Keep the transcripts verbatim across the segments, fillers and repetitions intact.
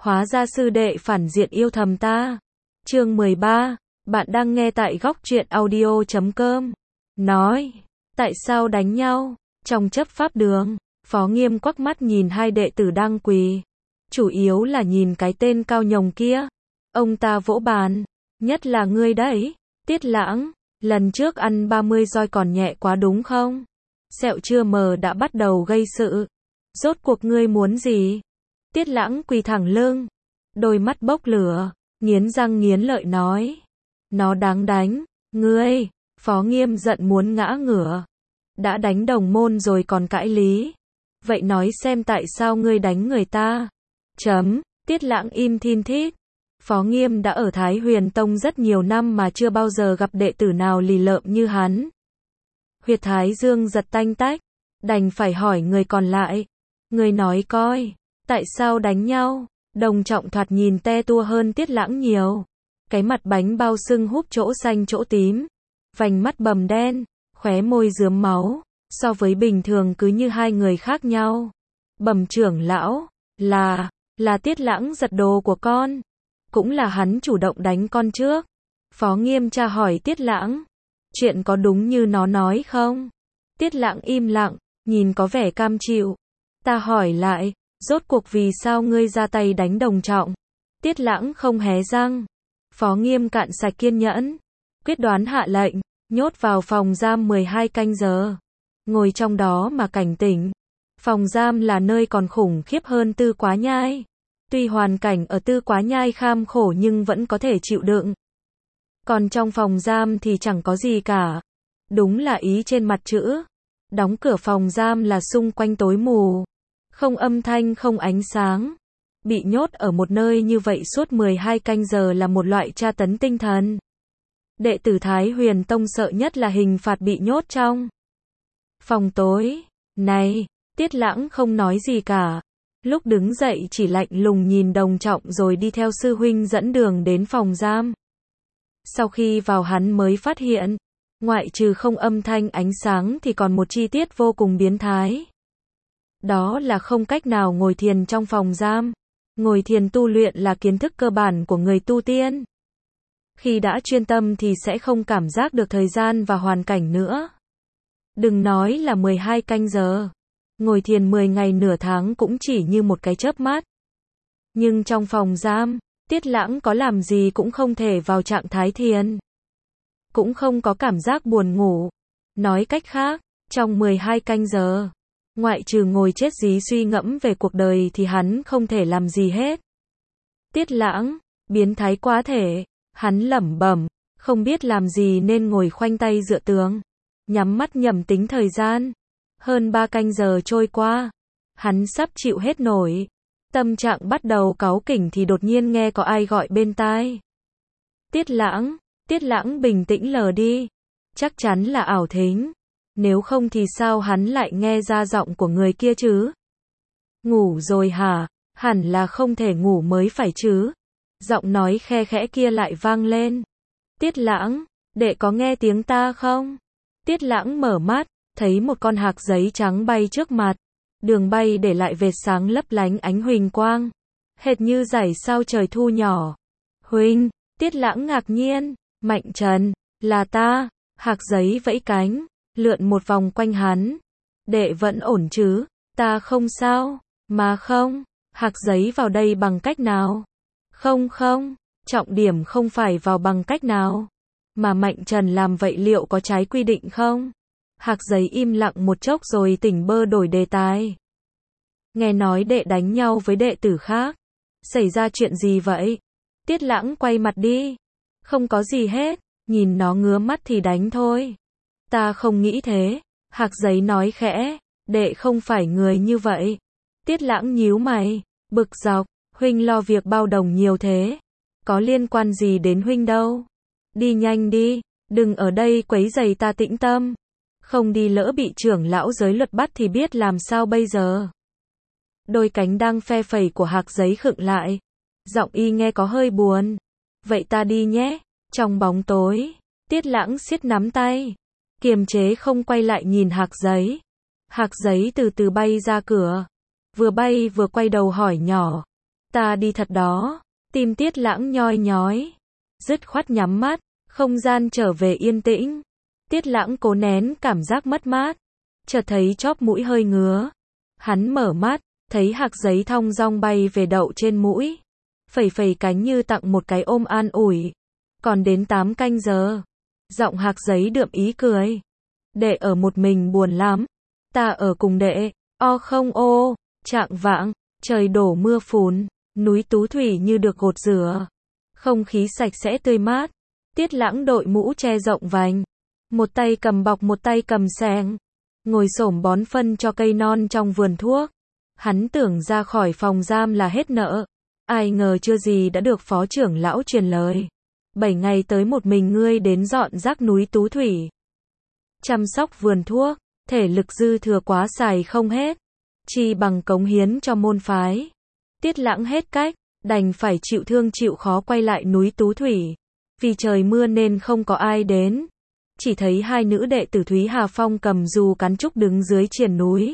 Hóa ra sư đệ phản diện yêu thầm ta. Chương mười ba, bạn đang nghe tại góc truyện audio chấm com. Nói, tại sao đánh nhau? Trong chấp pháp đường, Phó Nghiêm quắc mắt nhìn hai đệ tử đang quỳ. Chủ yếu là nhìn cái tên cao nhồng kia. Ông ta vỗ bàn, nhất là ngươi đấy, Tiết Lãng, lần trước ăn ba mươi roi còn nhẹ quá đúng không? Sẹo chưa mờ đã bắt đầu gây sự. Rốt cuộc ngươi muốn gì? Tiết Lãng quỳ thẳng lưng, đôi mắt bốc lửa, nghiến răng nghiến lợi nói. Nó đáng đánh, ngươi. Phó Nghiêm giận muốn ngã ngửa. Đã đánh đồng môn rồi còn cãi lý. Vậy nói xem tại sao ngươi đánh người ta? Chấm, Tiết Lãng im thin thít. Phó Nghiêm đã ở Thái Huyền Tông rất nhiều năm mà chưa bao giờ gặp đệ tử nào lì lợm như hắn. Huyệt thái dương giật tanh tách, đành phải hỏi người còn lại. Người nói coi, tại sao đánh nhau? Đồng Trọng thoạt nhìn te tua hơn Tiết Lãng nhiều. Cái mặt bánh bao sưng húp chỗ xanh chỗ tím. Vành mắt bầm đen, khóe môi rướm máu. So với bình thường cứ như hai người khác nhau. Bẩm trưởng lão, là, là Tiết Lãng giật đồ của con. Cũng là hắn chủ động đánh con trước. Phó Nghiêm tra hỏi Tiết Lãng. Chuyện có đúng như nó nói không? Tiết Lãng im lặng, nhìn có vẻ cam chịu. Ta hỏi lại, rốt cuộc vì sao ngươi ra tay đánh Đồng Trọng? Tiết Lãng không hé răng. Phó Nghiêm cạn sạch kiên nhẫn. Quyết đoán hạ lệnh, nhốt vào phòng giam mười hai canh giờ. Ngồi trong đó mà cảnh tỉnh. Phòng giam là nơi còn khủng khiếp hơn Tư Quá Nhai. Tuy hoàn cảnh ở Tư Quá Nhai kham khổ nhưng vẫn có thể chịu đựng. Còn trong phòng giam thì chẳng có gì cả. Đúng là ý trên mặt chữ. Đóng cửa phòng giam là xung quanh tối mù. Không âm thanh không ánh sáng. Bị nhốt ở một nơi như vậy suốt mười hai canh giờ là một loại tra tấn tinh thần. Đệ tử Thái Huyền Tông sợ nhất là hình phạt bị nhốt trong phòng tối. Này, Tiết Lãng không nói gì cả. Lúc đứng dậy chỉ lạnh lùng nhìn Đồng Trọng rồi đi theo sư huynh dẫn đường đến phòng giam. Sau khi vào hắn mới phát hiện, ngoại trừ không âm thanh ánh sáng thì còn một chi tiết vô cùng biến thái. Đó là không cách nào ngồi thiền trong phòng giam. Ngồi thiền tu luyện là kiến thức cơ bản của người tu tiên. Khi đã chuyên tâm thì sẽ không cảm giác được thời gian và hoàn cảnh nữa. Đừng nói là mười hai canh giờ. Ngồi thiền mười ngày nửa tháng cũng chỉ như một cái chớp mắt. Nhưng trong phòng giam, Tiết Lãng có làm gì cũng không thể vào trạng thái thiền. Cũng không có cảm giác buồn ngủ. Nói cách khác, trong mười hai canh giờ, ngoại trừ ngồi chết dí suy ngẫm về cuộc đời thì hắn không thể làm gì hết. Tiết Lãng, biến thái quá thể, hắn lẩm bẩm, không biết làm gì nên ngồi khoanh tay dựa tường, nhắm mắt nhẩm tính thời gian. Hơn ba canh giờ trôi qua, hắn sắp chịu hết nổi. Tâm trạng bắt đầu cáu kỉnh thì đột nhiên nghe có ai gọi bên tai. Tiết Lãng, Tiết Lãng bình tĩnh lờ đi. Chắc chắn là ảo thính. Nếu không thì sao hắn lại nghe ra giọng của người kia chứ? Ngủ rồi hả? Hẳn là không thể ngủ mới phải chứ. Giọng nói khe khẽ kia lại vang lên. Tiết Lãng, đệ có nghe tiếng ta không? Tiết Lãng mở mắt, thấy một con hạc giấy trắng bay trước mặt. Đường bay để lại vệt sáng lấp lánh ánh huỳnh quang. Hệt như dải sao trời thu nhỏ. Huynh, Tiết Lãng ngạc nhiên. Mạnh Trần, là ta. Hạc giấy vẫy cánh, lượn một vòng quanh hắn. Đệ vẫn ổn chứ? Ta không sao. Mà không, hạc giấy vào đây bằng cách nào? Không không, trọng điểm không phải vào bằng cách nào. Mà Mạnh Trần làm vậy liệu có trái quy định không? Hạc giấy im lặng một chốc rồi tỉnh bơ đổi đề tài. Nghe nói đệ đánh nhau với đệ tử khác. Xảy ra chuyện gì vậy? Tiết Lãng quay mặt đi. Không có gì hết, nhìn nó ngứa mắt thì đánh thôi. Ta không nghĩ thế. Hạc giấy nói khẽ, đệ không phải người như vậy. Tiết Lãng nhíu mày, bực dọc, huynh lo việc bao đồng nhiều thế. Có liên quan gì đến huynh đâu. Đi nhanh đi, đừng ở đây quấy rầy ta tĩnh tâm. Không đi lỡ bị trưởng lão giới luật bắt thì biết làm sao bây giờ. Đôi cánh đang phe phẩy của hạc giấy khựng lại. Giọng y nghe có hơi buồn. Vậy ta đi nhé. Trong bóng tối, Tiết Lãng siết nắm tay. Kiềm chế không quay lại nhìn hạc giấy. Hạc giấy từ từ bay ra cửa. Vừa bay vừa quay đầu hỏi nhỏ. Ta đi thật đó. Tim Tiết Lãng nhoi nhói. Dứt khoát nhắm mắt. Không gian trở về yên tĩnh. Tiết Lãng cố nén cảm giác mất mát. Chợt thấy chóp mũi hơi ngứa. Hắn mở mắt, thấy hạc giấy thong dong bay về đậu trên mũi. Phẩy phẩy cánh như tặng một cái ôm an ủi. Còn đến tám canh giờ. Giọng hạc giấy đượm ý cười. Đệ ở một mình buồn lắm. Ta ở cùng đệ. O không ô. Trạng vạng, trời đổ mưa phùn. Núi Tú Thủy như được gột rửa. Không khí sạch sẽ tươi mát. Tiết Lãng đội mũ che rộng vành. Một tay cầm bọc một tay cầm xẻng. Ngồi xổm bón phân cho cây non trong vườn thuốc. Hắn tưởng ra khỏi phòng giam là hết nợ. Ai ngờ chưa gì đã được phó trưởng lão truyền lời. Bảy ngày tới một mình ngươi đến dọn rác núi Tú Thủy. Chăm sóc vườn thuốc, thể lực dư thừa quá xài không hết. Chi bằng cống hiến cho môn phái. Tiết Lãng hết cách, đành phải chịu thương chịu khó quay lại núi Tú Thủy. Vì trời mưa nên không có ai đến. Chỉ thấy hai nữ đệ tử Thúy Hà Phong cầm dù cán trúc đứng dưới triền núi.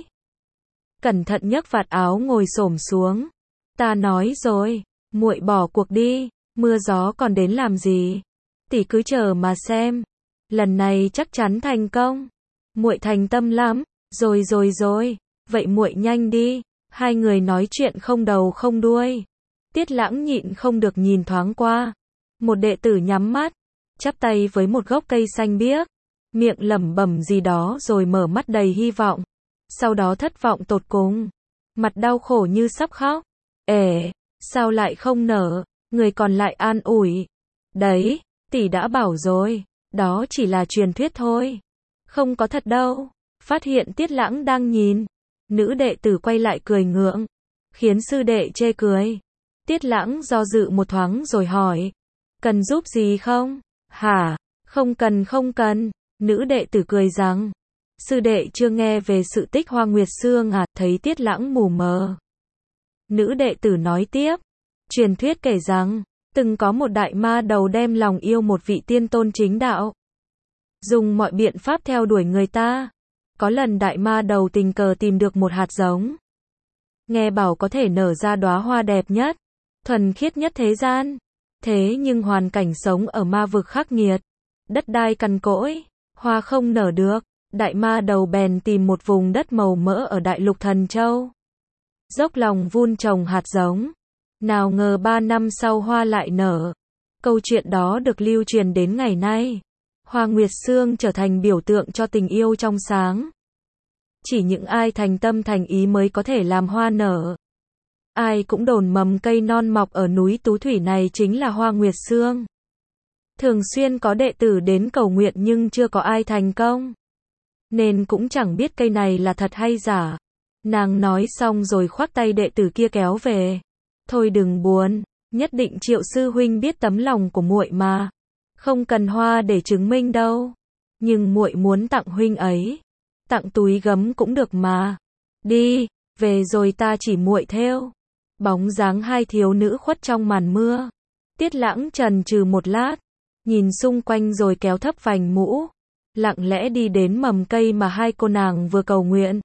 Cẩn thận nhấc vạt áo ngồi xổm xuống. Ta nói rồi, muội bỏ cuộc đi, mưa gió còn đến làm gì? Tỷ cứ chờ mà xem. Lần này chắc chắn thành công. Muội thành tâm lắm, rồi rồi rồi, vậy muội nhanh đi. Hai người nói chuyện không đầu không đuôi. Tiết Lãng nhịn không được nhìn thoáng qua. Một đệ tử nhắm mắt, chắp tay với một gốc cây xanh biếc, miệng lẩm bẩm gì đó rồi mở mắt đầy hy vọng. Sau đó thất vọng tột cùng, mặt đau khổ như sắp khóc. Ể, sao lại không nở? Người còn lại an ủi. Đấy, tỷ đã bảo rồi, đó chỉ là truyền thuyết thôi. Không có thật đâu. Phát hiện Tiết Lãng đang nhìn. Nữ đệ tử quay lại cười ngượng, khiến sư đệ chê cười. Tiết Lãng do dự một thoáng rồi hỏi. Cần giúp gì không? Hả? Không cần không cần. Nữ đệ tử cười rằng. Sư đệ chưa nghe về sự tích Hoa Nguyệt Sương à? Thấy Tiết Lãng mù mờ. Nữ đệ tử nói tiếp. Truyền thuyết kể rằng, từng có một đại ma đầu đem lòng yêu một vị tiên tôn chính đạo. Dùng mọi biện pháp theo đuổi người ta. Có lần đại ma đầu tình cờ tìm được một hạt giống. Nghe bảo có thể nở ra đóa hoa đẹp nhất, thuần khiết nhất thế gian. Thế nhưng hoàn cảnh sống ở ma vực khắc nghiệt. Đất đai cằn cỗi, hoa không nở được. Đại ma đầu bèn tìm một vùng đất màu mỡ ở đại lục Thần Châu. Dốc lòng vun trồng hạt giống. Nào ngờ ba năm sau hoa lại nở. Câu chuyện đó được lưu truyền đến ngày nay. Hoa Nguyệt Sương trở thành biểu tượng cho tình yêu trong sáng. Chỉ những ai thành tâm thành ý mới có thể làm hoa nở. Ai cũng đồn mầm cây non mọc ở núi Tú Thủy này chính là Hoa Nguyệt Sương. Thường xuyên có đệ tử đến cầu nguyện nhưng chưa có ai thành công. Nên cũng chẳng biết cây này là thật hay giả. Nàng nói xong rồi khoác tay đệ tử kia kéo về. Thôi đừng buồn, nhất định Triệu sư huynh biết tấm lòng của muội mà. Không cần hoa để chứng minh đâu. Nhưng muội muốn tặng huynh ấy. Tặng túi gấm cũng được mà. Đi, về rồi ta chỉ muội theo. Bóng dáng hai thiếu nữ khuất trong màn mưa. Tiết Lãng chần chừ một lát, nhìn xung quanh rồi kéo thấp vành mũ, lặng lẽ đi đến mầm cây mà hai cô nàng vừa cầu nguyện.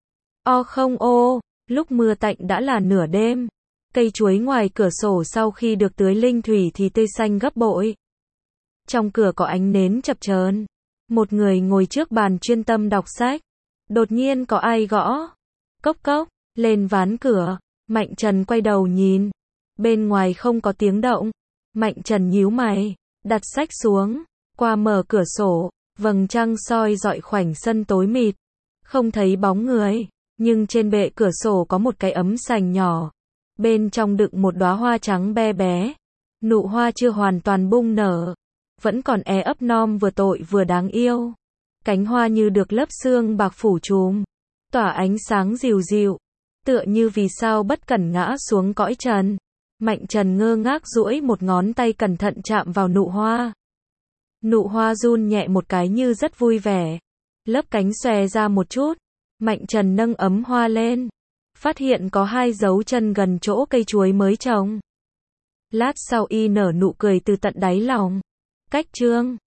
O không ô, lúc mưa tạnh đã là nửa đêm. Cây chuối ngoài cửa sổ sau khi được tưới linh thủy thì tươi xanh gấp bội. Trong cửa có ánh nến chập chờn. Một người ngồi trước bàn chuyên tâm đọc sách. Đột nhiên có ai gõ. Cốc cốc, lên ván cửa. Mạnh Trần quay đầu nhìn. Bên ngoài không có tiếng động. Mạnh Trần nhíu mày, đặt sách xuống, qua mở cửa sổ, vầng trăng soi rọi khoảnh sân tối mịt. Không thấy bóng người, nhưng trên bệ cửa sổ có một cái ấm sành nhỏ. Bên trong đựng một đóa hoa trắng be bé. Nụ hoa chưa hoàn toàn bung nở. Vẫn còn é ấp non vừa tội vừa đáng yêu. Cánh hoa như được lớp sương bạc phủ trùm. Tỏa ánh sáng dịu dịu. Tựa như vì sao bất cẩn ngã xuống cõi trần. Mạnh Trần ngơ ngác duỗi một ngón tay cẩn thận chạm vào nụ hoa. Nụ hoa run nhẹ một cái như rất vui vẻ. Lớp cánh xòe ra một chút. Mạnh Trần nâng ấm hoa lên. Phát hiện có hai dấu chân gần chỗ cây chuối mới trồng. Lát sau y nở nụ cười từ tận đáy lòng. Cách chương